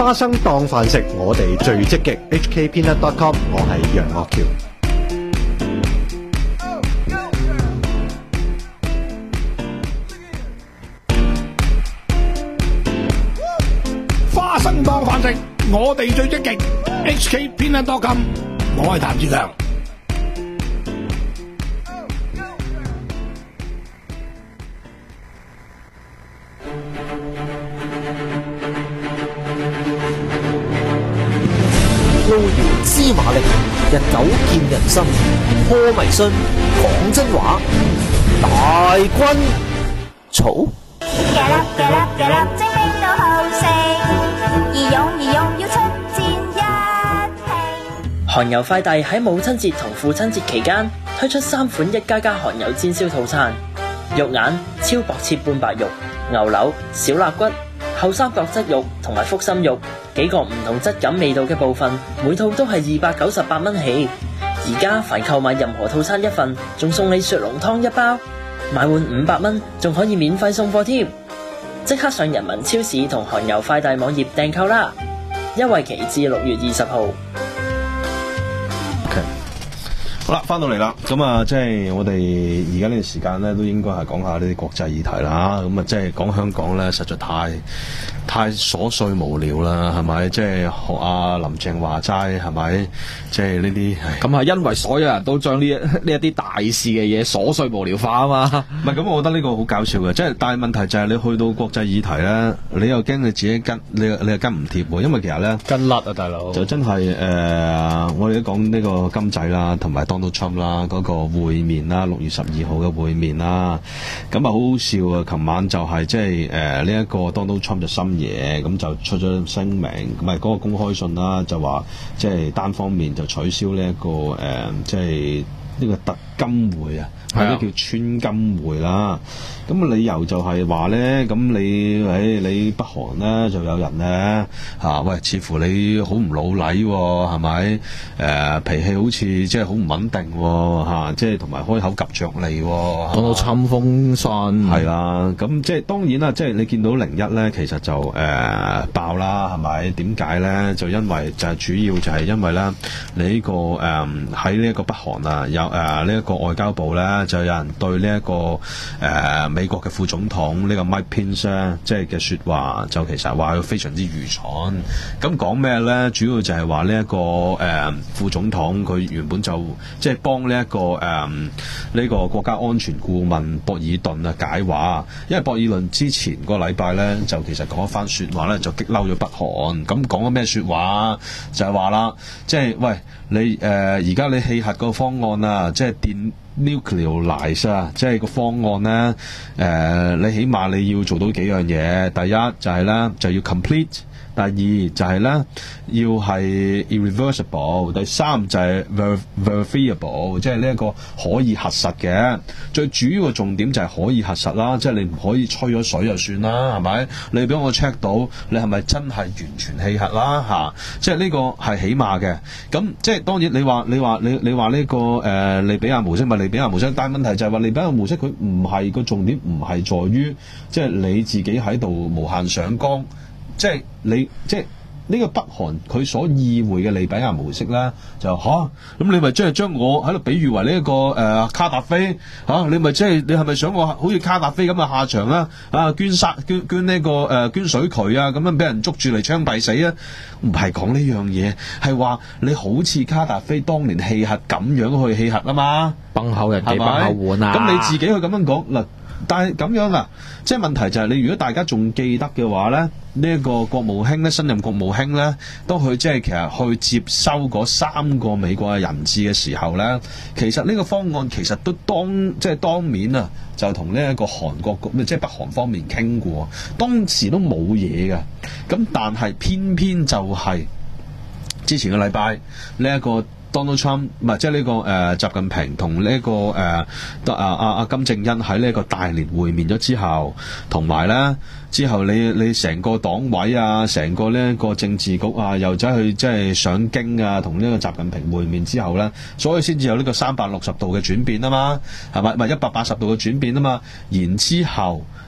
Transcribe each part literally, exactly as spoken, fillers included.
花生當飯食，我哋最積極。H K Peanut dot com， 我係楊岳橋。 花生當飯食，我哋最積極。H K Peanut dot com， 我係譚志強。 路遙知馬力，日久見人心。破迷信，講真話，大軍草。 嘅粒嘅粒嘅粒，精靈都好勝，義勇義勇要出戰一拼。 韓油快遞喺母親節同父親節期間推出三款一加加韓油煎燒套餐，肉眼超薄切半白肉、牛柳、小肋骨、後三角側肉同埋腹心肉，幾個唔同質感味道嘅部分，每套都係二百九十八蚊起。而家凡購買任何套餐一份，仲送你雪濃湯一包，買滿五百蚊仲可以免費送貨添。即刻上人民超市同韓油快遞網頁訂購啦！優惠期至六月二十號。 Okay. 好啦，翻到嚟啦，咁啊，即係我哋而家呢個時間咧，都應該係講下呢啲國際議題啦。咁啊，即係講香港咧，實在太太瑣碎無聊啦，係咪？即係學阿林鄭話齋，係咪？即係呢啲咁係因為所有人都將呢一呢一啲大事嘅嘢瑣碎無聊化啊嘛。 唔係咁，我覺得呢個好搞笑嘅，即係但係問題就係你去到國際議題咧，你又驚你自己跟，你你又跟唔貼喎，因為其實咧跟甩啊，大佬就真係誒、呃，我哋都講呢個金仔啦，同埋 Donald Trump 啦，嗰、那個會面啦，六月十二號嘅會面啦，咁啊好好笑啊！琴晚就係即係誒呢一個 Donald Trump 就深夜咁就出咗聲明，唔係嗰個公開信啦，就話即係單方面就取消呢、這、一個誒即係呢個特金會啊，或者叫川金會啦。咁理由就係話咧，咁你誒你北韓咧就有人咧嚇、啊，喂，似乎你好唔老禮喎、哦，係咪？誒、呃、脾氣好似即係好唔穩定喎、哦啊、即係同埋開口及着脷喎， 講到侵風信係啦。咁即係當然啦，即係你見到零一咧，其實就誒、呃、爆啦，係咪？點解咧？就因為就係主要就係因為咧，你呢、這個誒喺呢一個北韓啊，有誒呢一個外交部咧，就有人對呢、這、一個誒。呃美國嘅副總統呢個 Mike Pence 咧，即係嘅説話就其實話佢非常之愚蠢。咁講咩咧？主要就係話呢一個誒、呃、副總統佢原本就即係幫呢、這、一個誒呢、呃這個國家安全顧問博爾頓啊解話，因為博爾頓之前個禮拜咧就其實講一番説話咧就激嬲咗北韓。咁講咗咩説話？就係話啦，即係喂你誒而家你氣核個方案啊，即係電。Nuclearize 啊，即係個方案咧，誒、呃，你起碼你要做到幾樣嘢。第一就係咧，就要 complete；第二就係咧，要係 irreversible；第三就係 ver verifiable， 即係呢一個可以核實嘅。最主要嘅重點就係可以核實啦，即係你唔可以吹咗水就算啦，係咪？你俾我 check 到你係咪真係完全棄核啦？嚇、啊，即係呢個係起碼嘅。咁即係當然你話你話你你話呢、這個誒、呃、利比亞模式咪利比亞模式，但係問題就係話利比亞模式佢唔係個重點，唔係在於即係你自己喺度無限上綱。即係你，即係呢個北韓佢所意會嘅利比亞模式咧，就嚇咁、啊、你咪即係將我喺度比喻為呢、這、一個誒、呃、卡達菲嚇、啊，你咪即係你係咪想我好似卡達菲咁嘅下場啦？啊，捐殺捐捐呢、這個誒、呃、捐水渠啊，咁樣俾人捉住嚟槍斃死啊？唔係講呢樣嘢，係話你好似卡達菲當年棄核咁樣去棄核啊嘛， 崩口人哋崩口碗啊！ 咁你自己去咁樣講嗱。但係咁樣啊，即係問題就係你如果大家仲記得嘅話咧，呢、這、一個國務卿咧，新任國務卿咧，當佢即係其實去接收嗰三個美國嘅人質嘅時候咧，其實呢個方案其實都當即係當面啊，就同呢一個韓國即係北韓方面傾過，當時都冇嘢嘅。咁但係偏偏就係之前個禮拜呢一個。Donald Trump 唔係即係呢個誒、呃、習近平同呢、這個誒啊啊啊金正恩喺呢一個大連會面咗之後，同埋咧之後你你成個黨委啊，成個呢一個政治局啊，又走去即係上京啊，同呢個習近平會面之後咧，所以先至有呢個三百六十度嘅轉變啊嘛，係咪？唔係一百八十度嘅轉變啊嘛，然之後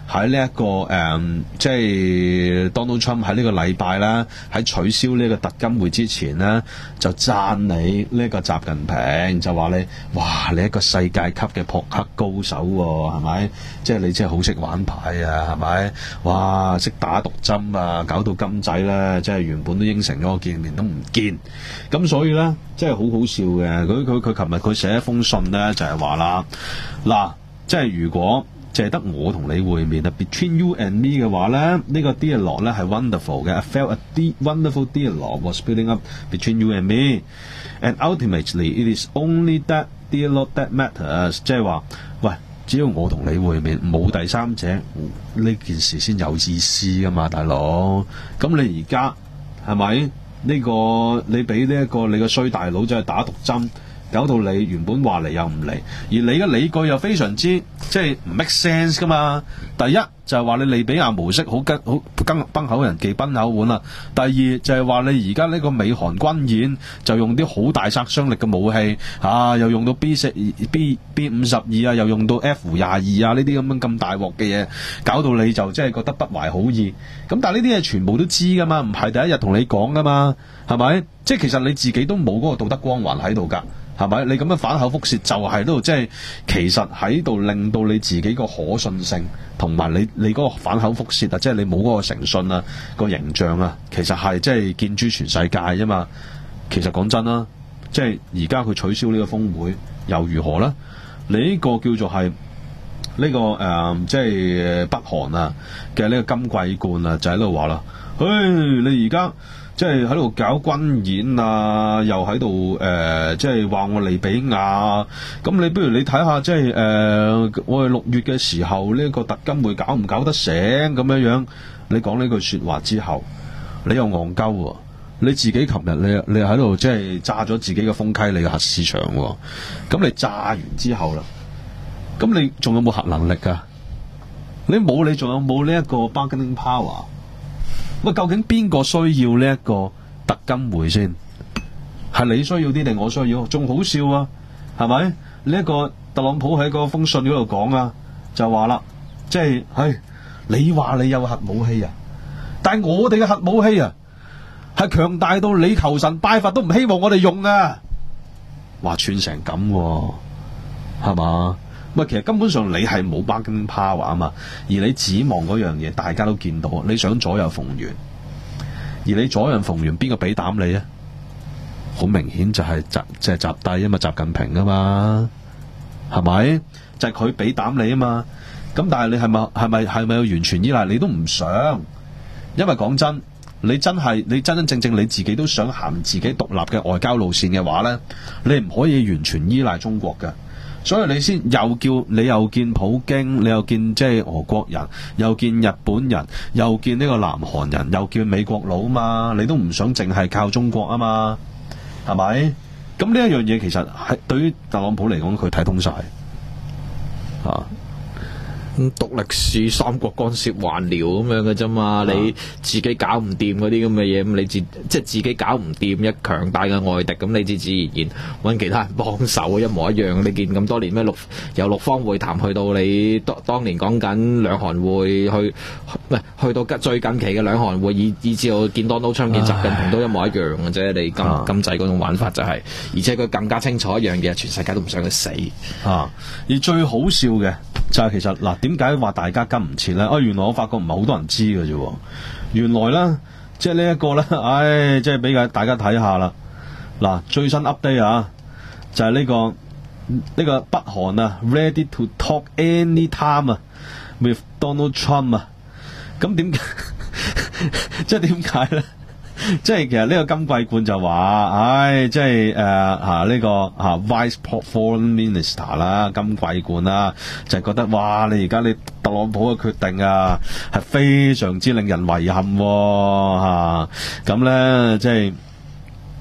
喺呢一個誒、嗯，即係 Donald Trump 喺呢個禮拜啦，喺取消呢個特金會之前呢，就讚你呢個習近平，就話你哇，你一個世界級嘅撲克高手喎、啊，係咪？即係你真係好識玩牌啊，係咪？哇，識打毒針啊，搞到金仔咧，即係原本都應承咗我見面都唔見，咁所以咧，即係好好笑嘅。佢佢佢琴日佢寫一封信咧，就係話啦，嗱，即係如果淨係得我同你會面啊 ，between you and me 嘅話咧，呢、這個 dialogue 咧係 wonderful 嘅 ，I felt a deep, wonderful dialogue was building up between you and me，and ultimately it is only that dialogue that matters， 即係話，喂，只要我同你會面，冇第三者，呢件事先有意思噶嘛，大佬。咁你而家係咪呢個你俾呢一個你個衰大佬就係打毒針？搞到你原本話嚟又唔嚟，而你嘅理據又非常之即係唔 make sense 噶嘛。第一就係話你利比亞模式好跟好跟崩口人忌崩口碗啦。第二就係話你而家呢個美韓軍演就用啲好大殺傷力嘅武器啊，又用到 B 四 B B 五十二啊，又用到 F 廿二啊，呢啲咁樣咁大鑊嘅嘢，搞到你就即係覺得不懷好意。咁但係呢啲嘢全部都知噶嘛，唔係第一日同你講噶嘛，係咪？即係其實你自己都冇嗰個道德光環喺度㗎。係咪？你咁樣反口覆舌就係度，即係其實喺度令到你自己個可信性同埋你你嗰個反口覆舌啊，即係你冇嗰個誠信啊，個形象啊，其實係即係見諸全世界啫嘛。其實講真啦，即係而家佢取消呢個峰會又如何呢？你呢個叫做係呢、呢個誒、呃，即係北韓啊嘅呢個金桂冠啊，就喺度話啦，嘿，你而家。即係喺度搞軍演啊，又喺度誒，即係話我利比亞。咁你不如你睇下，即係誒、呃，我哋六月嘅時候呢、呢個特金會搞唔搞得成咁樣樣？你講呢句説話之後，你又戇鳩喎！你自己琴日你你喺度即係炸咗自己嘅豐溪里嘅核市場喎。咁你炸完之後啦，咁你仲有冇核能力㗎？你冇，你仲有冇呢一個 bargaining power？喂，究竟邊個需要呢一個特金會先？係你需要啲定我需要？仲好笑啊，係咪？呢、這、一個特朗普喺嗰封信嗰度講啊，就話啦，即係，唉，你話你有核武器啊，但係我哋嘅核武器啊，係強大到你求神拜佛都唔希望我哋用啊！話串成咁、啊，係嘛？喂，其實根本上你係冇 bargaining power 啊嘛，而你指望嗰樣嘢，大家都見到，你想左右逢源，而你左右逢源，邊個俾膽你啊？好明顯就係習即係習帝啊嘛，習近平啊嘛，係咪？就係佢俾膽你啊嘛。咁但係你係咪係咪係咪要完全依賴？你都唔想，因為講真，你真係你真真正正你自己都想行自己獨立嘅外交路線嘅話咧，你唔可以完全依賴中國嘅。所以你先又叫你又見普京，你又見即係俄國人，又見日本人，又見呢個南韓人，又見美國佬嘛，你都唔想淨係靠中國啊嘛，係咪？咁呢一樣嘢其實係對於特朗普嚟講，佢睇通晒啊。 咁讀歷史三國干涉還遼咁樣嘅啫嘛，你自己搞唔掂嗰啲咁嘅嘢，咁你自即係自己搞唔掂一強大嘅外敵，咁你自自然然揾其他人幫手，一模一樣。你見咁多年咩六由六方會談去到你當當年講緊兩韓會去，唔係去到最近期嘅兩韓會，以以至到見 Donald Trump 見習近平都一模一樣嘅啫。你金金仔嗰種玩法就係、是，而且佢更加清楚一樣嘢，全世界都唔想佢死啊！而最好笑嘅就係其實嗱。點解話大家跟唔切咧？啊，原來我發覺唔係好多人知嘅啫。原來咧，即係呢一個咧，唉，即係俾大家睇下啦。嗱，最新 update 啊，就係呢個呢個北韓啊 ，ready to talk anytime 啊 ，with Donald Trump 啊。咁點解？即係點解咧？即係其實呢個金桂冠就話，唉，即係誒嚇呢個嚇、啊、Vice Foreign Minister 啦，金桂冠啦，就係、是、覺得哇，你而家你特朗普嘅決定啊，係非常之令人遺憾喎、啊、咁咧即係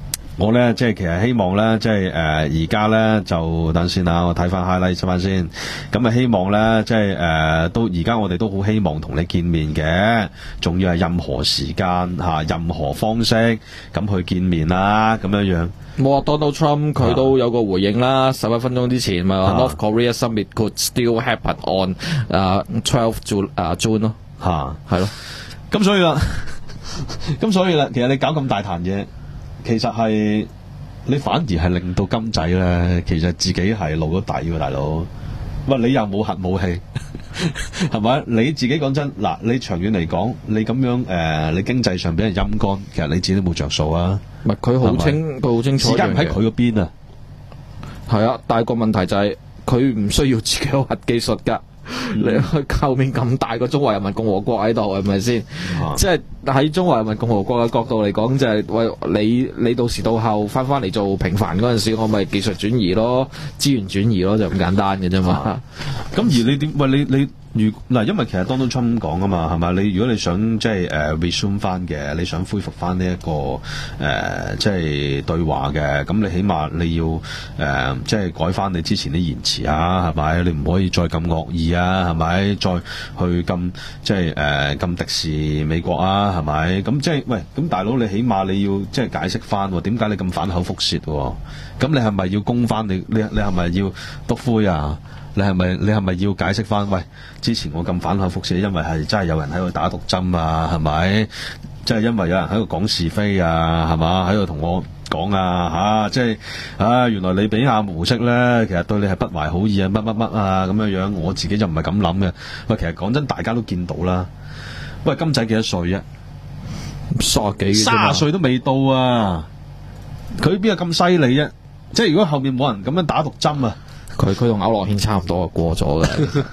我咧即係其實希望咧，即係誒而家咧就等先啦，我睇翻 highlight 翻先。咁啊希望咧，即係誒、呃、都而家我哋都好希望同你見面嘅，仲要係任何時間嚇、啊、任何方式咁去見面啦，咁樣樣。 冇啊 Donald Trump 佢都有個回應啦，十一分鐘之前咪話、 啊 North Korea Summit could still happen on 誒 twelve June 誒 June 咯嚇， 係咯。 咁所以啦，咁所以啦，其實你搞咁大壇嘢，其實係你反而係令到金仔咧，其實自己係露咗底喎，大佬。喂，你又冇核武器，係咪？你自己講真，嗱，你長遠嚟講，你咁樣誒、呃，你經濟上俾人陰乾，其實你自己都冇着數啊。 唔係佢好清，佢好清楚。 時間唔喺佢嗰邊啊。 係啊，但係個問題就係佢唔需要自己有核技術㗎。你去後面咁大個中華人民共和國喺度，係咪先？ 啊、 即係喺中華人民共和國嘅角度嚟講，就係、是、喂你你到時到後翻翻嚟做平凡嗰陣時，我咪技術轉移咯，資源轉移咯，就咁簡單嘅啫嘛。 咁、啊、而你點？喂，你你如嗱，因為其實 Donald Trump 講啊嘛，係嘛？你如果你想即係誒 resume 翻嘅，你想恢復翻呢一個誒、呃、即係對話嘅，咁你起碼你要誒、呃、即係改翻你之前啲言辭啊，係咪？你唔可以再咁惡意啊，係咪？再去咁即係誒咁敵視美國啊，係咪？咁即係喂，咁大佬你起碼你要即係解釋翻點解你咁反口覆舌喎？咁你係咪要攻翻你？你你係咪要篤灰啊？你係咪你係咪要解釋翻？喂，之前我咁反口覆舌，因為係真係有人喺度打毒針啊，係咪？即係因為有人喺度講是非啊，係嘛？喺度同我講啊，嚇、啊！即係啊，原來你比亞模式咧，其實對你係不懷好意啊，乜乜乜啊咁樣樣。我自己就唔係咁諗嘅。喂，其實講真，大家都見到啦。喂，金仔幾多歲啊？ 卅幾， 卅歲都未到啊！佢邊有咁犀利啫？即係如果後面冇人咁樣打毒針啊！ 佢佢同區諾軒差唔多啊，過咗嘅。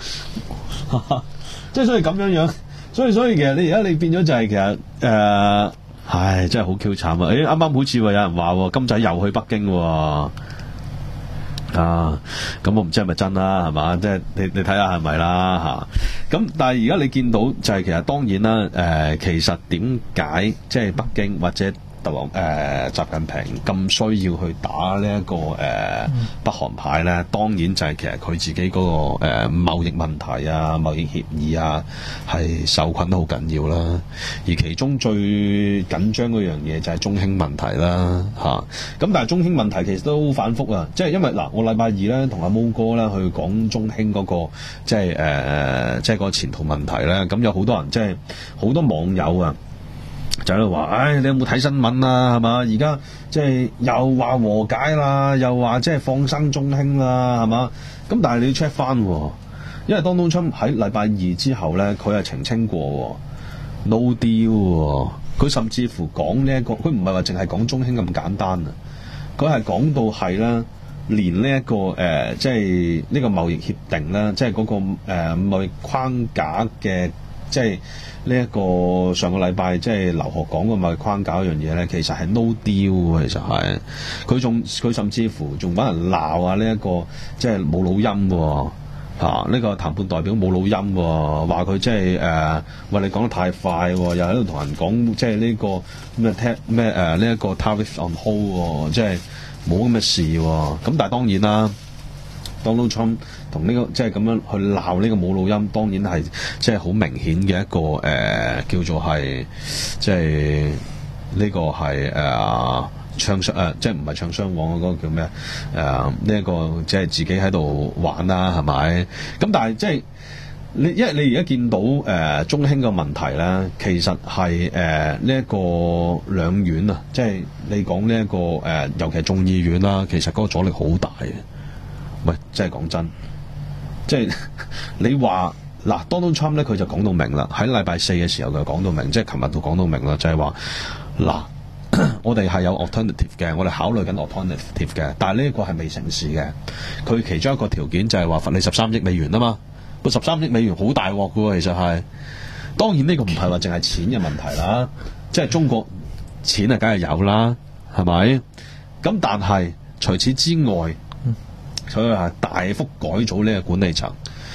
即係所以咁樣樣，所以所以其實你而家你變咗就係其實誒、呃，唉，真係好 Q 慘啊！誒，啱啱好似話有人話金仔又去北京喎，啊，咁我唔知係咪真啦，係嘛？即係你你睇下係咪啦嚇？咁但係而家你見到就係其實當然啦，誒、呃，其實點解即係北京或者特朗誒、呃、習近平咁需要去打呢、這、一個誒、呃嗯、北韓牌咧？當然就係其實佢自己嗰、那個誒、呃、貿易問題啊、貿易協議啊係受困得好緊要啦。而其中最緊張嗰樣嘢就係中興問題啦，嚇、啊。咁但係中興問題其實都好反覆啊，即係因為嗱，我禮拜二咧同阿毛哥咧去講中興嗰、那個即係誒、呃、即係個前途問題咧，咁有好多人即係好多網友啊。就喺度話，唉，你有冇睇新聞啊？係嘛？而家即係又話和解啦，又話即係放生中興啦，係嘛？咁但係你要 check 翻，因為 Donald Trump 喺禮拜二之後咧，佢係澄清過 no deal，佢甚至乎講呢一個，佢唔係話淨係講中興咁簡單啊，佢係講到係啦，連呢、這、一個誒、呃，即係呢個貿易協定啦，即係嗰、那個誒貿、呃、易框架嘅，即係。呢一個上個禮拜即係劉鶴講嘅貿易框架一樣嘢咧，其實係 no deal，其實係佢仲佢甚至乎仲揾人鬧啊！呢、這、一個即係冇老音喎，嚇、啊、呢、這個談判代表冇老音喎，話佢即係誒喂你講得太快喎，又喺度同人講即係呢、這個咩聽咩誒呢一個 tariff on hold 喎，即係冇咁嘅事喎。咁但係當然啦。Donald Trump 同呢、這個即係咁樣去鬧呢個冇老音，當然係即係好明顯嘅一個誒、呃、叫做係即係呢個係誒唱雙誒，即係唔係唱雙簧嗰個叫咩誒呢一個即係自己喺度玩啦，係咪？咁但係即係你因為你而家見到誒、呃、中興嘅問題咧，其實係誒呢一個兩院啊，即係你講呢一個誒、呃，尤其係眾議院啦，其實嗰個阻力好大嘅。喂，真係講真，即係你話嗱，Donald Trump 咧佢就講到明啦，喺禮拜四嘅時候佢講到明，即係琴日都講到明啦，就係話嗱，我哋係有 alternative 嘅，我哋考慮緊 alternative 嘅，但係呢一個係未成事嘅。佢其中一個條件就係話罰你十三億美元啊嘛，個十三億美元好大鑊嘅喎，其實係。當然呢個唔係話淨係錢嘅問題啦，即係中國錢啊，梗係有啦，係咪？咁但係除此之外，佢係大幅改組呢個管理層，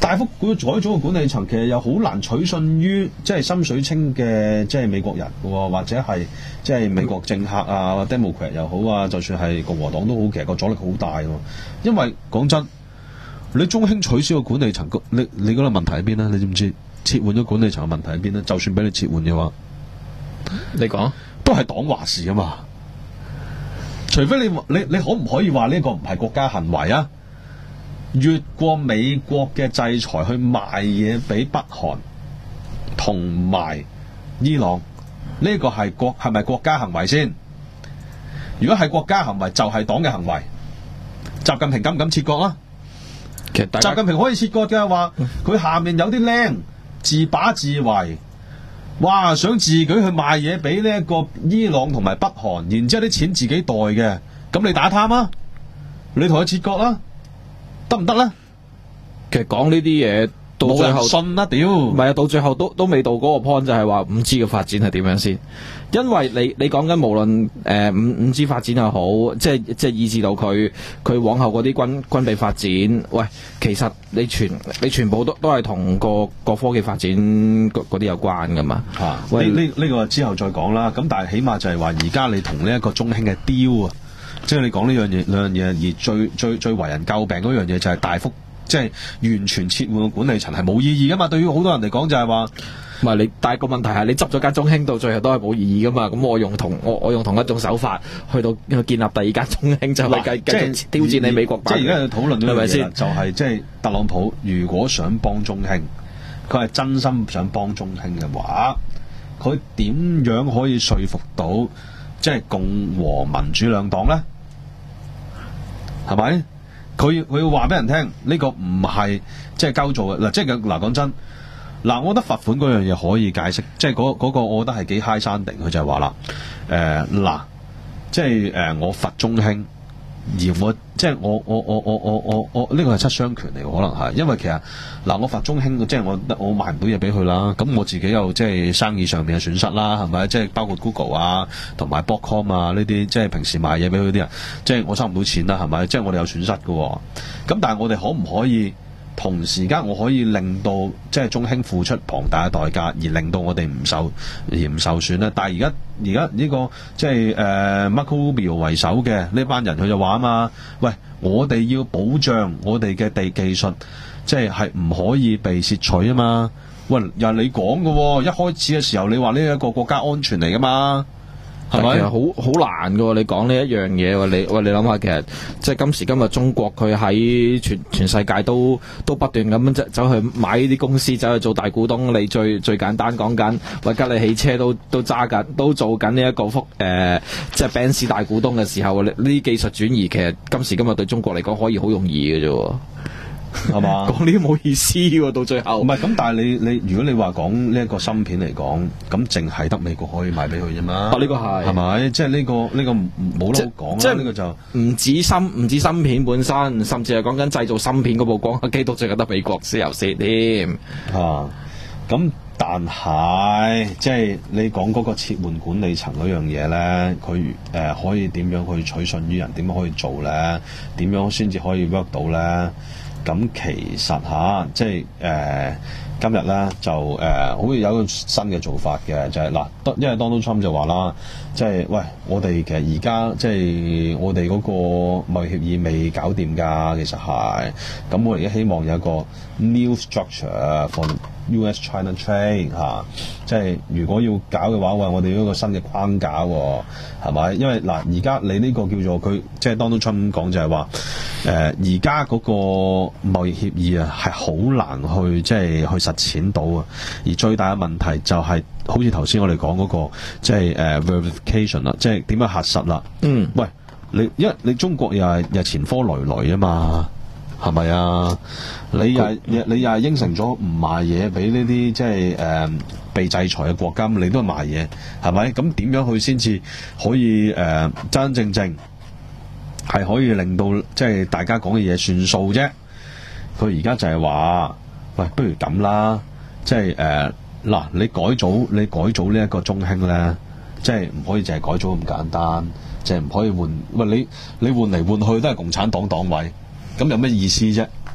大幅改組嘅管理層其實又好難取信於即係心水清嘅即係美國人嘅喎，或者係即係美國政客啊、Democrat 又好啊，就算係共和黨都好，其實個阻力好大喎。因為講真，你中興取消個管理層，你你嗰個問題喺邊咧？你知唔知撤換咗管理層嘅問題喺邊咧？就算俾你撤換嘅話， 你講都係黨話事啊嘛。除非你你你可唔可以話呢個唔係國家行為啊？越過美國嘅制裁去賣嘢俾北韓同埋伊朗，呢、這個係國係咪國家行為先？如果係國家行為，就係、是、黨嘅行為。習近平敢唔敢切割啊？ 其實大家習近平可以切割嘅話，佢下面有啲僆自把自為，哇！想自己去賣嘢俾呢一個伊朗同埋北韓，然之後啲錢自己袋嘅，咁你打貪啊？你同佢切割啦，得唔得咧？ 其實講呢啲嘢到冇人最後信啦，屌！ 唔係啊，到最後都都未到嗰個 point，就係話五 G 嘅發展係點樣先？因為你你講緊無論誒五五 G 發展又好，即係即係以至到佢佢往後嗰啲軍軍備發展，喂，其實你全你全部都都係同個個科技發展嗰嗰啲有關噶嘛？ 嚇、啊！呢喂呢呢個之後再講啦。咁但係起碼就係話，而家你同呢一個中興嘅 deal 啊，即係你講呢樣嘢兩樣嘢，而最最最為人詬病嗰樣嘢就係大幅即係完全撤換個管理層係冇意義噶嘛。對於好多人嚟講就係話。 唔係你，但係個問題係你執咗間中興到最後都係冇意義噶嘛？咁我用同我我用同一種手法去到去建立第二間中興，就係繼繼續挑戰你美國版。 即係而家去討論呢樣嘢係咪先啦，就係即係特朗普如果想幫中興，佢係真心想幫中興嘅話，佢點樣可以說服到即係共和民主兩黨咧？係咪？佢佢要話俾人聽，呢個唔係即係鳩做嘅嗱，即係嗱講真。嗱，我覺得罰款嗰樣嘢可以解釋，即係嗰嗰個，我覺得係幾 high standing。佢就係話啦，誒、呃、嗱，即係誒、呃、我罰中興，而我即係我我我我我我我呢個係七傷拳嚟，可能係，因為其實嗱我罰中興，即係我我賣唔到嘢俾佢啦，咁我自己又即係生意上面嘅損失啦，係咪？即係包括 Google 啊，同埋 Broadcom 啊呢啲，即係平時賣嘢俾佢啲人，即係我收唔到錢啦，係咪？即係我哋有損失嘅、哦，咁但係我哋可唔可以？同時間我可以令到即係中興付出龐大嘅代價，而令到我哋唔受而唔受損咧。但係而家而家呢個即係誒、呃、Marco Rubio 為首嘅呢班人，佢就話啊嘛，喂，我哋要保障我哋嘅地技術，即係係唔可以被竊取啊嘛。喂，又係你講嘅喎，一開始嘅時候你話呢一個國家安全嚟噶嘛？係咪？ 其實好好難㗎喎，你講呢一樣嘢喎，你喂你諗下，其實即係今時今日中國佢喺全全世界都都不斷咁樣走走去買呢啲公司，走去做大股東。你最最簡單講緊，喂吉利汽車都都揸緊，都做緊呢一個福誒，即係 Benz 大股東嘅時候，呢啲技術轉移其實今時今日對中國嚟講可以好容易嘅啫喎。 係嘛？ 講呢啲冇意思喎，到最後。 唔係咁，但係你你如果你話講呢一個芯片嚟講，咁淨係得美國可以賣俾佢啫嘛。 啊，呢個係係咪？即係呢個呢個冇得好講啦。呢個就唔止芯唔止芯片本身，甚至係講緊製造芯片嗰部光刻機都淨係得美國先有先添。 啊，咁但係即係你講嗰個切換管理層嗰樣嘢咧，佢誒、呃、可以點樣去取信於人？點樣可以做咧？點樣先至可以 work 到咧？咁其實吓，即係誒、呃、今日咧就誒、呃，好似有一個新嘅做法嘅，就係、是、嗱，因為 Donald Trump 就話啦，即係喂，我哋其實而家即係我哋嗰個貿易協議未搞掂㗎，其實係，咁我而家希望有一個 new structure for U S China trade 嚇、啊，即係如果要搞嘅話，喂，我哋要一個新嘅框架喎、哦，係咪？因為嗱，而家你呢個叫做佢，即係 Donald Trump 講就係話，誒而家嗰個貿易協議啊，係好難去即係去實踐到啊。而最大嘅問題就係、是，好似頭先我哋講嗰個，即係誒、uh, verification 啦，即係點樣核實啦。嗯，喂，你因為你中國又係又係前科累累啊嘛。係咪啊？你又你又係應承咗唔賣嘢俾呢啲即係誒、呃、被制裁嘅國家，你都係賣嘢，係咪？咁點樣去先至可以誒、呃、真真正正係可以令到即係大家講嘅嘢算數啫？佢而家就係話，喂，不如咁啦，即係誒嗱，你改組你改組呢一個中興咧，即係唔可以淨係改組咁簡單，即係唔可以換喂你你換嚟換去都係共產黨黨委。咁有咩意思啫？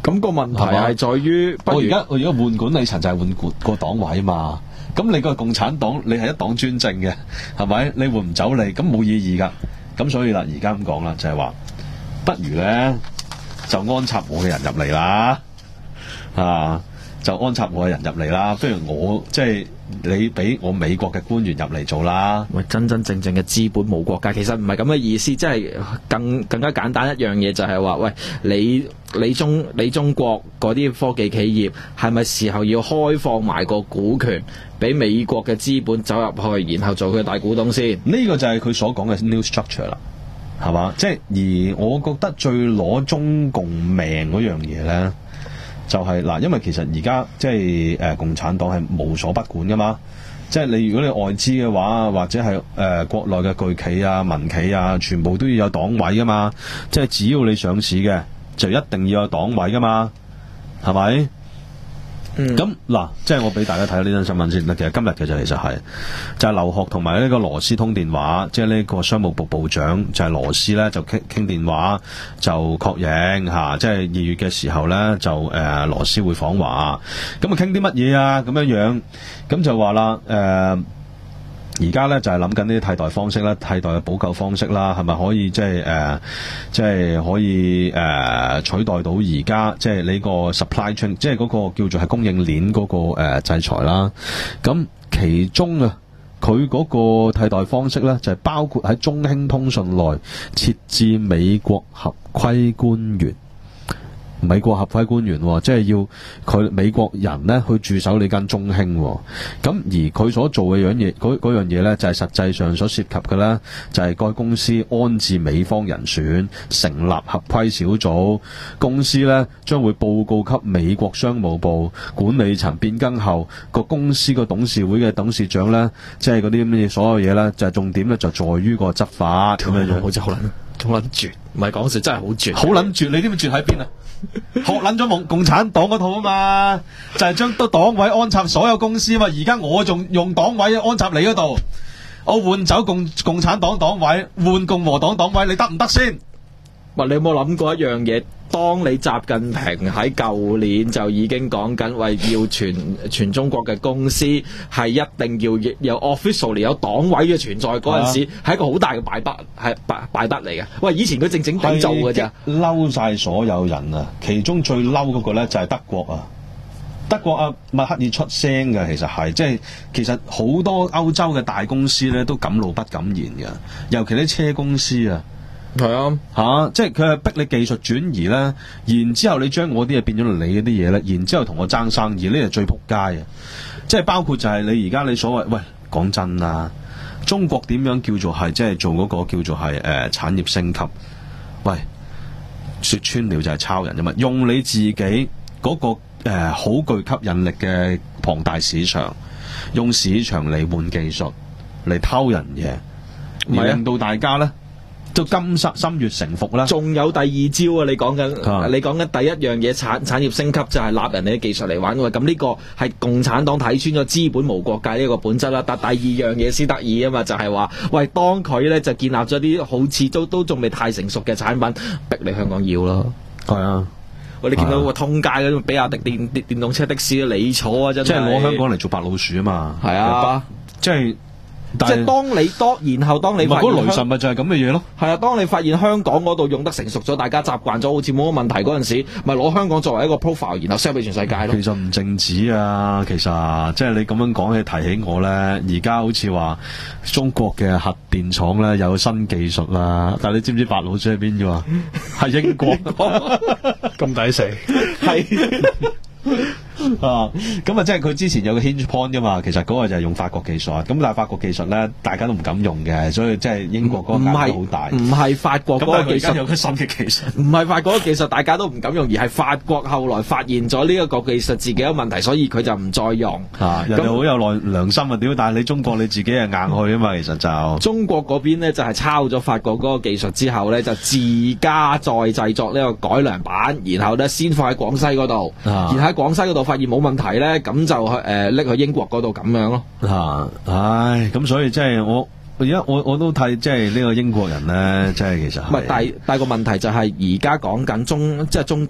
咁個問題係嘛係在於，不如我而家我而家換管理層就係換管個黨委嘛。咁你個共產黨你係一黨專政嘅，係咪？你換唔走你，咁冇意義㗎。咁所以啦，而家咁講啦，就係話，不如咧就安插我嘅人入嚟啦，啊，就安插我嘅人入嚟啦。不如我即係你俾我美國嘅官員入嚟做啦。 喂，真真正正嘅資本無國界，其實唔係咁嘅意思，即係更更加簡單一樣嘢就係話，喂，你你中你中國嗰啲科技企業係咪時候要開放埋個股權俾美國嘅資本走入去，然後做佢嘅大股東先？ 呢個就係佢所講嘅 new structure 啦，係嘛？即係而我覺得最攞中共命嗰樣嘢咧，就係、是、嗱，因為其實而家即係誒、呃、共產黨係無所不管噶嘛。即係你如果你外資嘅話，或者係誒、呃、國內嘅巨企啊、民企啊，全部都要有黨委噶嘛。即係只要你上市嘅，就一定要有黨委噶嘛，係咪？咁嗱、嗯，即係我俾大家睇下呢張新聞先。其實今日嘅就其實係就係、是、劉鶴同埋呢個羅斯通電話，即係呢個商務部部長就係、是、羅斯咧就傾傾電話就確認嚇、啊，即係二月嘅時候咧就誒、呃、羅斯會訪華，咁啊傾啲乜嘢啊咁樣樣，咁就話啦誒。而家咧就係諗緊呢啲替代方式啦，替代嘅補救方式啦，係咪可以即係誒，即係可以誒、呃、取代到而家即係呢個 supply chain，即係嗰個叫做係供應鏈嗰、那個、呃、制裁啦。咁其中啊，佢嗰個替代方式咧就係、是、包括喺中興通訊內設置美國合規官員。美國合規官員、哦、即係要佢美國人呢去駐守呢間中興、哦，咁而佢所做嘅樣嘢，嗰樣嘢呢，就係、是、實際上所涉及嘅呢，就係、是、該公司安置美方人選，成立合規小組，公司呢將會報告給美國商務部。管理層變更後，個公司個董事會嘅董事長呢，即係嗰啲咩所有嘢呢，就係、是、重點呢，就在於個執法咁樣樣。 好似好撚好撚絕，唔係講笑，真係好絕， 好撚絕！你知唔知絕喺邊啊？學撚咗共共產黨嗰套啊嘛，就係將都黨委安插所有公司啊嘛。而家我仲用黨委安插你嗰度，我換走共共產黨黨委，換共和黨黨委，你得唔得先？ 喂，你有冇諗過一樣嘢？當你習近平喺舊年就已經講緊，喂，要全全中國嘅公司係一定要有 officially 有黨委嘅存在嗰陣時，係、啊、一個好大嘅敗筆，係敗敗筆嚟嘅。喂，以前佢靜靜地做嘅啫， 嬲晒所有人啊！其中最嬲嗰個咧就係德國啊，德國啊，默克爾出聲嘅，其實係即係其實好多歐洲嘅大公司咧都敢怒不敢言嘅，尤其啲車公司啊。 係啊， 吓、啊，即係佢係逼你技術轉移咧，然之後你將我啲嘢變咗你嗰啲嘢咧，然之後同我爭生意，呢係最撲街啊！即係包括就係你而家你所謂，喂，講真啊，中國點樣叫做係即係做嗰個叫做係誒、呃、產業升級？喂，說穿了就係抄人啫嘛，用你自己嗰、那個誒好、呃、具吸引力嘅龐大市場，用市場嚟換技術嚟偷人嘢，而令到大家咧。就甘心心悅誠服啦。 仲有第二招啊！你講緊， 啊、 你講緊第一樣嘢產產業升級就係立人哋嘅技術嚟玩喎。咁呢個係共產黨睇穿咗資本無國界呢個本質啦。但第二樣嘢先得意啊嘛，就係、是、話，喂，當佢咧就建立咗啲好似都都仲未太成熟嘅產品，逼你香港要咯。係啊，喂，你見到個通街嗰種比亞迪電電電動車的士，你坐啊真係。即係攞香港嚟做白老鼠啊嘛。 係啊， 即係。 即係當你當，然後當你發現嗰雷神咪就係咁嘅嘢咯。 係啊，當你發現香港嗰度用得成熟咗，大家習慣咗，好似冇乜問題嗰陣時，咪攞香港作為一個 profile，然後 sell 俾全世界咯。 其實唔淨止啊，其實即係你咁樣講起提起我咧，而家好似話中國嘅核電廠咧有新技術啦，但係你知唔知白老鼠喺邊嘅？係英國，咁抵死，係。啊，咁啊，即係佢之前有個 hinge point 噶嘛，其實嗰個就係用法國技術，咁但係法國技術咧，大家都唔敢用嘅，所以即係英國嗰個壓力好大。唔係法國嗰個技術，有個新嘅技術，唔係法國嗰個技術，大家都唔敢用，而係法國後來發現咗呢一個技術自己有問題，所以佢就唔再用。啊，人哋好有良良心啊，屌！但係你中國你自己係硬去啊嘛，其實就中國嗰邊咧就係抄咗法國嗰個技術之後咧，就自家再製作呢個改良版，然後咧先放喺廣西嗰度，啊、然後喺廣西嗰度發現冇問題咧，咁就去誒拎、呃、去英國嗰度咁樣咯。啊，唉，咁所以即係我而家我我都睇即係呢個英國人咧，即係其實唔係，但係但係個問題就係而家講緊中即係中國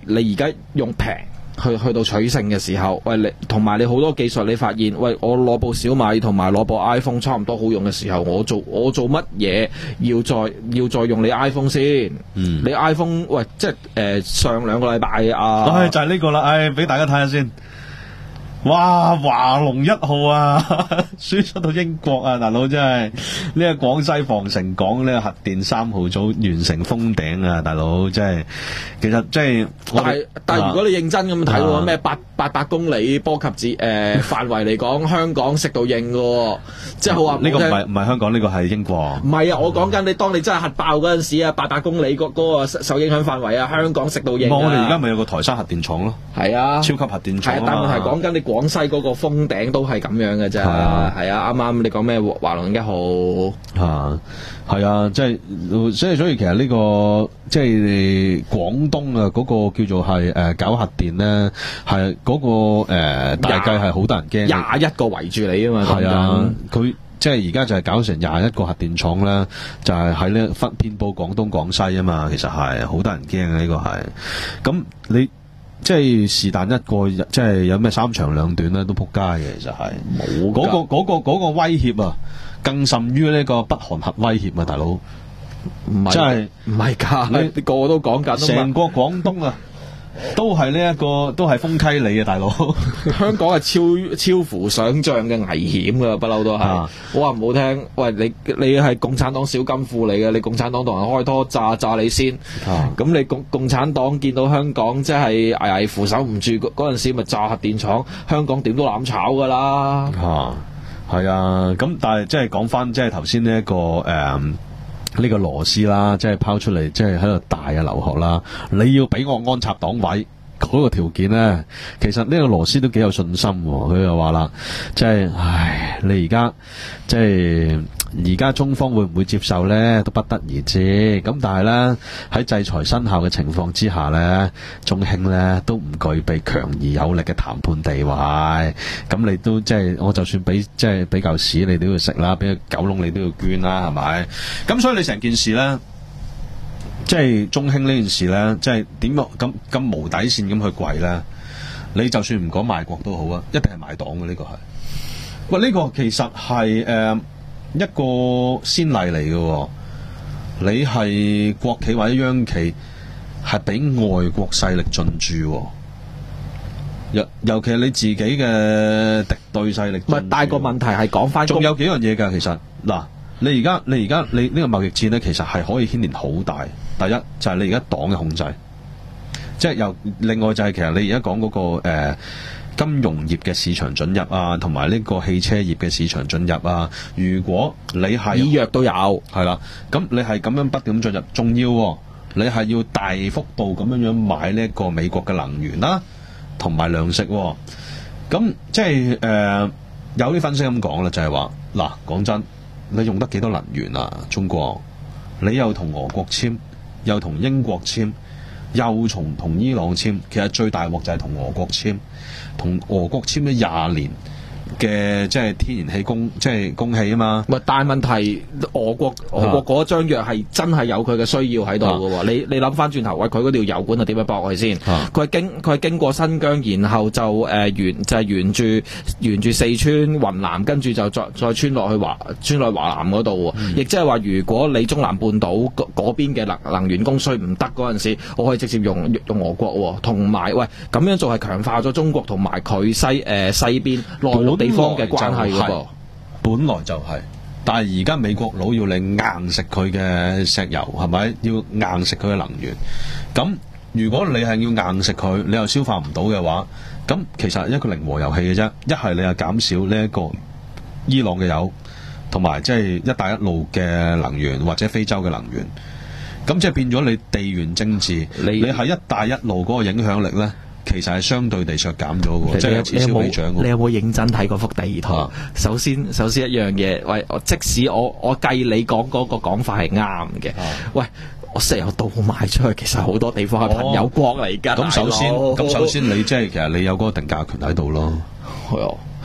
你而家用平。去去到取勝嘅時候，喂你同埋你好多技術，你發現喂我攞部小米同埋攞部 iPhone 差唔多好用嘅時候，我做我做乜嘢要再要再用你 iPhone 先？嗯，你 iPhone 喂即係誒、呃、上兩個禮拜啊， 唉就係呢個啦，唉俾大家睇下先。哇！華龍一號啊，輸出到英國啊，大佬真係呢個廣西防城港呢個核電三號組完成封頂啊，大佬真係其實即係但係但係如果你認真咁睇喎，咩八八百公里波及至誒範圍嚟講，香港食到應嘅喎，即係好話呢個唔係唔係香港，呢個係英國。 唔係啊，我講緊你當你真係核爆嗰陣時啊，八百公里嗰嗰個受影響範圍啊，香港食到應啊。 我哋而家咪有個台山核電廠咯， 係啊， 超級核電廠啊。 係啊，但問題講緊你廣西嗰個封頂都係咁樣嘅啫。係啊，係啊，啱啱你講咩華龍一號啊，係啊，即係所以所以其實呢個即係廣東啊嗰個叫做係誒搞核電咧，係嗰個誒大計係好多人驚， 廿一個圍住你啊嘛。 係啊，佢即係而家就係搞成廿一個核電廠咧，就係喺呢分遍佈廣東廣西啊嘛。其實係好多人驚嘅呢個係，咁你。即係是但一個，即係有咩三長兩短咧，都撲街嘅。其實係冇嗰個嗰、嗰個嗰、嗰個威脅啊，更甚於呢個北韓核威脅啊，大佬唔係即係唔係㗎？你個個都講緊， 成個廣東啊，都係呢一個都係風溪里啊，大佬。 香港係超超乎想像嘅危險㗎，不嬲都係。啊、我話唔好聽，喂你你係共產黨小金庫嚟嘅，你共產黨同人開拖炸炸你先。咁、啊、你共共產黨見到香港即係危危扶手唔住嗰陣時，咪炸核電廠，香港點都攬炒㗎啦。 嚇係啊，咁、啊、但係即係講翻即係頭先呢一個誒。嗯呢個羅斯啦，即係拋出嚟，即係喺度大啊劉鶴啦。你要俾我安插黨委嗰個條件咧，其實呢個羅斯都幾有信心喎。佢又話啦，即係唉，你而家即係而家中方會唔會接受咧，都不得而知。咁但係咧喺制裁生效嘅情況之下咧，中興咧都唔具備強而有力嘅談判地位。咁你都即係我就算俾即係俾嚿屎你都要食啦，俾個狗窿你都要捐啦，係咪？咁所以你成件事咧。即係中興呢件事咧，即係點咁咁無底線咁去跪咧？你就算唔講賣國都好啊，一定係賣黨嘅呢個係。喂，呢個其實係誒、呃、一個先例嚟嘅。你係國企或者央企，係俾外國勢力進駐。尤尤其係你自己嘅敵對勢力。唔係， 但係個問題係講翻， 仲有幾樣嘢㗎。其實嗱，你而家你而家你呢個貿易戰咧，其實係可以牽連好大。第一就係、是、你而家黨嘅控制，即係又另外就係其實你而家講嗰個誒、呃、金融業嘅市場准入啊，同埋呢個汽車業嘅市場准入啊。如果你係醫藥都有係啦，咁你係咁樣不斷咁進入，仲要、哦、你係要大幅度咁樣樣買呢一個美國嘅能源啦、啊，同埋糧食、哦。咁即係誒、呃、有啲分析咁講啦，就係話嗱，講真，你用得幾多能源啊？中國，你又同俄國簽。又同英國簽，又從同伊朗簽，其實最大鑊就係同俄國簽，同俄國簽咗廿年嘅即係天然氣供即係供氣啊嘛。 唔係，但係問題俄國俄國嗰張藥係真係有佢嘅需要喺度嘅喎。啊、你你諗翻轉頭，喂佢嗰條油管係點樣駁佢先？佢係、啊、經佢係經過新疆，然後就誒、呃、沿就係、是、沿住沿住四川雲南，跟住就再再穿落去華穿落去華南嗰度喎。亦即係話，如果你中南半島嗰邊嘅能能源供需唔得嗰陣時，我可以直接用用俄國喎。同埋喂咁樣做係強化咗中國同埋佢西誒、呃、西邊內陸地方嘅關係嗰個。 本來就係、是，但係而家美國佬要你硬食佢嘅石油，係咪？要硬食佢嘅能源。咁如果你係要硬食佢，你又消化唔到嘅話，咁其實係一個零和遊戲嘅啫。一係你又減少呢一個伊朗嘅油，同埋即係一帶一路嘅能源或者非洲嘅能源。咁即係變咗你地緣政治，你你喺一帶一路嗰個影響力咧，其實係相對地削減咗嘅，即係此消彼長。 你有冇認真睇嗰幅地圖？啊、首先，首先一樣嘢，喂，即使我我計你講嗰個講法係啱嘅，啊、喂，我石油倒賣出去，其實好多地方係朋友國嚟㗎。咁、 哦、首先，咁、哦、首先你即係其實你有嗰個定價權喺度咯。 係啊。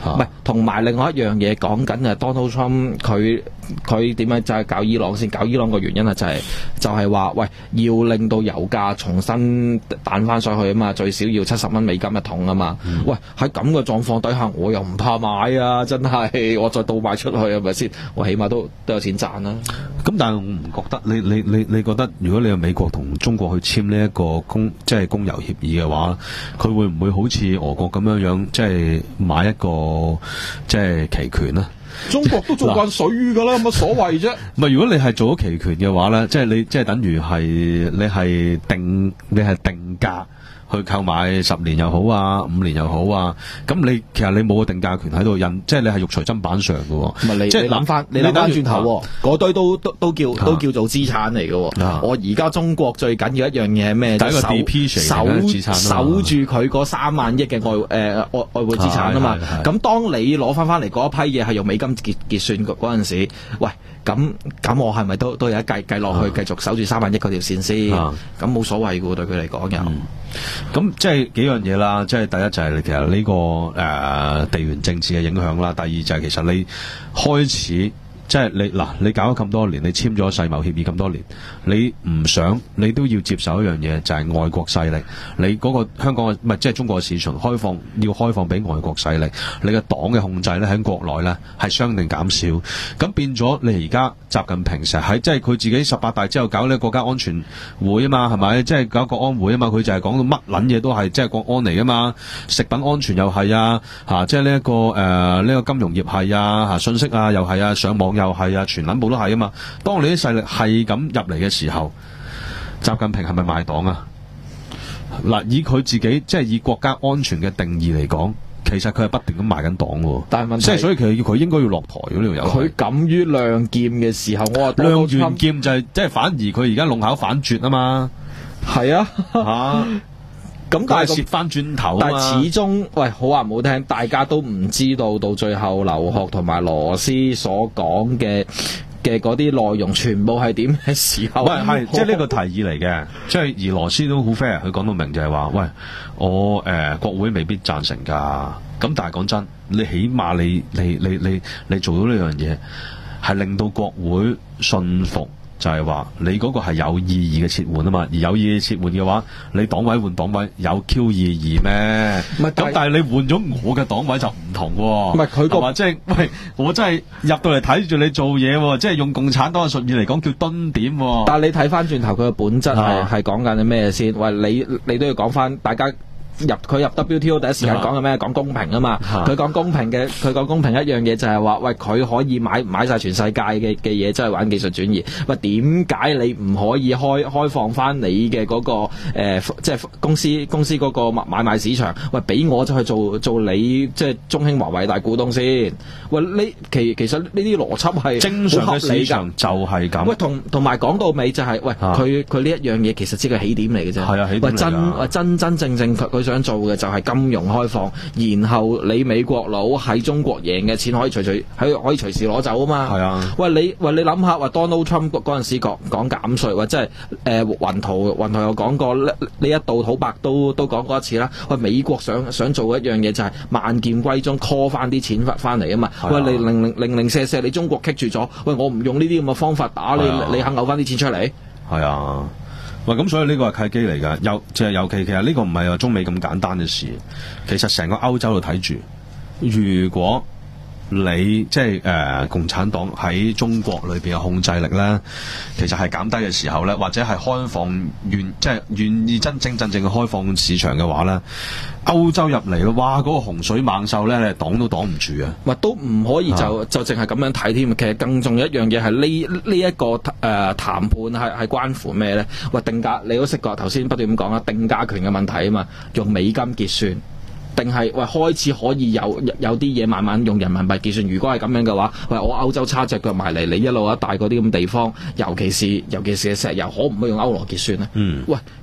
唔係，同埋另外一樣嘢講緊啊 ，Donald Trump 佢佢點樣就係搞伊朗先？搞伊朗個原因啊，就係就係話，喂，要令到油價重新彈翻上去啊嘛，最少要七十蚊美金一桶啊嘛。嗯、喂，喺咁嘅狀況底下，我又唔怕買啊！真係，我再倒賣出去係咪先？我起碼都都有錢賺啦。 咁但係我唔覺得，你你你你覺得，如果你有美國同中國去簽呢一個供即係供油協議嘅話，佢會唔會好似俄國咁樣樣，即係買一個即係期權咧？ 中國都做慣水㗎啦，有乜所謂啫？ 唔係，如果你係做咗期權嘅話咧，即係你即係等於係你係定你係定價去購買十年又好啊，五年又好啊，咁你其實你冇個定價權喺度印，即係你係肉隨砧板上嘅喎。 唔係你即係你諗翻，你諗翻轉頭，嗰堆都都都叫都叫做資產嚟嘅喎。 啊我而家中國最緊要一樣嘢係咩？ 第一個守 depreciate 守嘅資產啊嘛守住佢嗰三萬億嘅外誒、呃、外外匯資產啊嘛。 係係係咁當你攞翻翻嚟嗰一批嘢係用美金結結算嗰嗰陣時，喂，咁咁我係咪都都有一計計落去，繼續守住三萬億嗰條線先？咁冇、啊、所謂嘅喎，對佢嚟講又。 咁、嗯、即係幾樣嘢啦，即係第一就係其實呢、這個誒、呃、地緣政治嘅影響啦，第二就係其實你開始。即係你嗱，你搞咗咁多年，你簽咗世貿協議咁多年，你唔想，你都要接受一樣嘢，就係、是、外國勢力。你嗰個香港嘅唔係即係中國嘅市場開放，要開放俾外國勢力。你嘅黨嘅控制咧喺國內咧係相定減少。咁變咗你而家習近平成日喺即係佢自己十八大之後搞呢個國家安全會啊嘛，係咪？即係搞國安會啊嘛，佢就係講到乜撚嘢都係即係國安嚟啊嘛，食品安全又係啊，嚇即係呢一個誒呢、呃、個金融業係啊，嚇信息啊又係啊，上網又係啊，全撚部都係啊嘛。當你啲勢力係咁入嚟嘅時候，習近平係咪賣黨啊？嗱，以佢自己即係以國家安全嘅定義嚟講，其實佢係不斷咁賣緊黨喎。但係問題即係所以其實佢應該要落台嗰條友。 佢敢於亮劍嘅時候，我話亮完劍就係、是、即係反而佢而家弄巧反拙啊嘛。 係啊，嚇。咁但係蝕翻轉頭， 但係始終喂，好話唔好聽，大家都唔知道到最後劉鶴同埋羅斯所講嘅嘅嗰啲內容全部係點嘅時候。 喂，係即係呢個提議嚟嘅，即係而羅斯都好 fair，佢講到明就係話，喂，我誒、呃、國會未必贊成㗎。咁但係講真，你起碼你你你你你做到呢樣嘢，係令到國會信服。就係話你嗰個係有意義嘅撤換啊嘛，而有意義撤換嘅話，你黨委換黨委有 Q 意義咩？咁但係你換咗我嘅黨委就唔同喎。唔係佢個即係喂，我真係入到嚟睇住你做嘢喎，即係用共產黨嘅術語嚟講叫蹲點喎。但係你睇翻轉頭佢嘅本質係係講緊啲咩先？喂，你你都要講翻大家。入佢入 W T O 第一時間講嘅咩？講公平啊嘛！佢講公平嘅，佢講公平一樣嘢就係話，喂，佢可以買買曬全世界嘅嘅嘢，真係玩技術轉移。喂，點解你唔可以開開放翻你嘅嗰、嗰個、呃、即係公司公司嗰個買賣市場？喂，俾我就去做做你即係中興華為大股東先。喂，呢其其實呢啲邏輯係正常嘅市場就係咁。喂， 同同埋講到尾就係、是，喂，佢佢呢一樣嘢其實只係起點嚟嘅啫。係啊，起點嚟㗎。喂，真喂真真正正佢。想做嘅就係金融開放，然後你美國佬喺中國贏嘅錢可以隨隨喺可以隨時攞走啊嘛。係啊，喂你喂你諗下，話 Donald Trump 嗰陣時講講減稅，或者係誒雲圖雲圖又講過呢呢一度土白都都講過一次啦。喂，美國想想做一樣嘢就係萬劍歸宗 call 翻啲錢翻翻嚟啊嘛。喂，你零零零零舍舍你中國棘住咗，喂我唔用呢啲咁嘅方法打你，你肯嘔翻啲錢出嚟？係啊。 喂，咁所以呢個係契機嚟㗎，尤即係尤其其實呢個唔係話中美咁簡單嘅事，其實成個歐洲度睇住，如果你即係誒、呃、共產黨喺中國裏邊嘅控制力咧，其實係減低嘅時候咧，或者係開放願即係願意真正真正嘅開放市場嘅話咧，歐洲入嚟咯，哇！嗰、那個洪水猛獸咧，你擋都擋唔住啊！ 喂，都唔可以就、啊、就淨係咁樣睇添。其實更重要一樣嘢係呢呢一個誒、呃、談判係係關乎咩咧？喂，定價你都識過頭先不斷咁講啦，定價權嘅問題啊嘛，用美金結算。定係喂開始可以有有啲嘢慢慢用人民幣結算。如果係咁樣嘅話，喂我歐洲叉隻腳埋嚟，你一路一帶嗰啲咁地方，尤其是尤其是石油，可唔可以用歐羅結算咧？嗯，喂其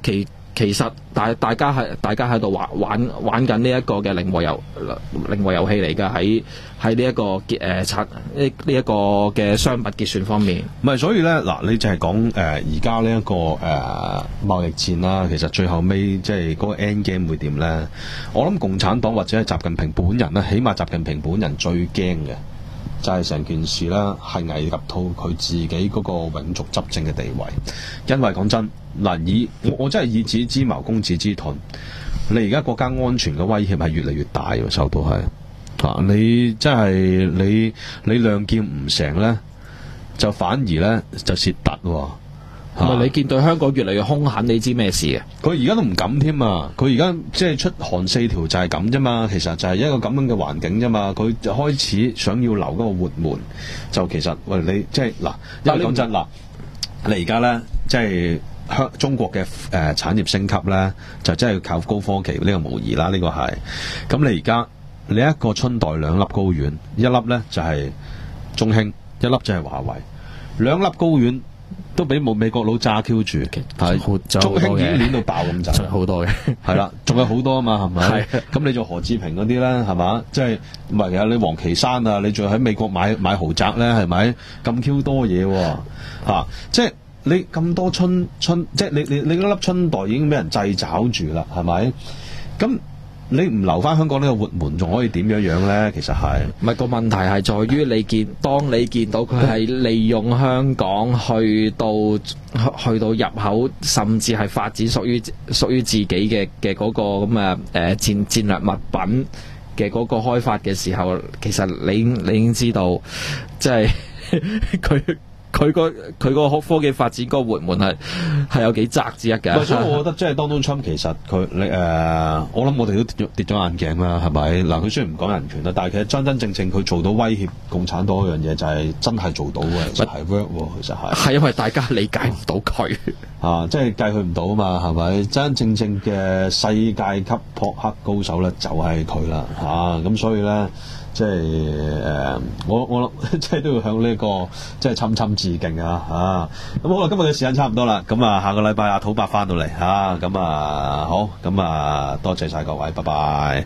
其實大大家係大家喺度玩玩玩緊呢一個嘅零和遊零和遊戲嚟㗎，喺喺呢一個結誒拆呢呢一個嘅商品結算方面。 唔係，所以咧嗱，你就係講誒而家呢一個誒、呃、貿易戰啦，其實最後尾即係嗰個 end game 會點咧？我諗共產黨或者係習近平本人咧，起碼習近平本人最驚嘅就係成件事啦，係危及到佢自己嗰個永續執政嘅地位。因為講真嗱，以我我真係以子之矛攻子之盾，你而家國家安全嘅威脅係越嚟越大喎，受到係。啊！你真係你你亮劍唔成咧，就反而咧就蝕突喎。 唔係你見對香港越嚟越兇狠，你知咩事嘅？ 佢而家都唔敢添啊！佢而家即係出韓四條就係咁啫嘛，其實就係一個咁樣嘅環境啫嘛。佢就開始想要留嗰個活門，就其實喂你即係嗱，因為講真嗱，你而家咧即係香中國嘅誒、呃、產業升級咧，就真係要靠高科技呢、呢個無疑啦，呢、呢個係。咁你而家你一個春代兩粒睾丸，一粒咧就係、是、中興，一粒就係華為，兩粒睾丸都俾冇美國佬揸 Q 住，係中興已經攣到爆咁滯， 仲有好多嘅， 係啦，仲有好多啊嘛，係咪？ 係咁你做何志平嗰啲咧，係嘛？即係唔係啊？你黃岐山啊，你仲喺美國買買豪宅咧，係咪？咁 Q 多嘢喎、啊啊，即係你咁多春春，即係你你你嗰粒春代已經俾人掣肘住啦，係咪？咁你唔留翻香港呢個活門，仲可以點樣樣咧？其實係唔係個問題係在於你見，當你見到佢係利用香港去到去到入口，甚至係發展屬於屬於自己嘅嘅嗰個咁嘅誒戰戰略物品嘅嗰個開發嘅時候，其實你你已經知道，即係佢。佢個佢個科技發展嗰個活門係係有幾窄之一嘅。 所以我覺得即係 Donald Trump 其實佢你誒、呃，我諗我哋都跌咗跌咗眼鏡啦，係咪？嗱，佢雖然唔講人權啦，但係其實真真正正佢做到威脅共產黨嗰樣嘢，就係真係做到嘅，就係 work 喎，其實係。係因為大家理解唔到佢啊，即係計佢唔到啊嘛，係咪？真真正正嘅世界級撲克高手咧，就係佢啦，嚇、啊、咁所以咧。即係誒、呃，我我即係都要向呢、這個即係深深致敬啊！啊，咁好啦，今日嘅時間差唔多啦，咁啊，下個禮拜阿土伯翻到嚟嚇，咁啊好，咁啊多謝晒各位，拜拜。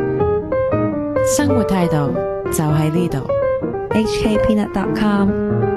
生活態度就喺呢度，H K Peanut dot com。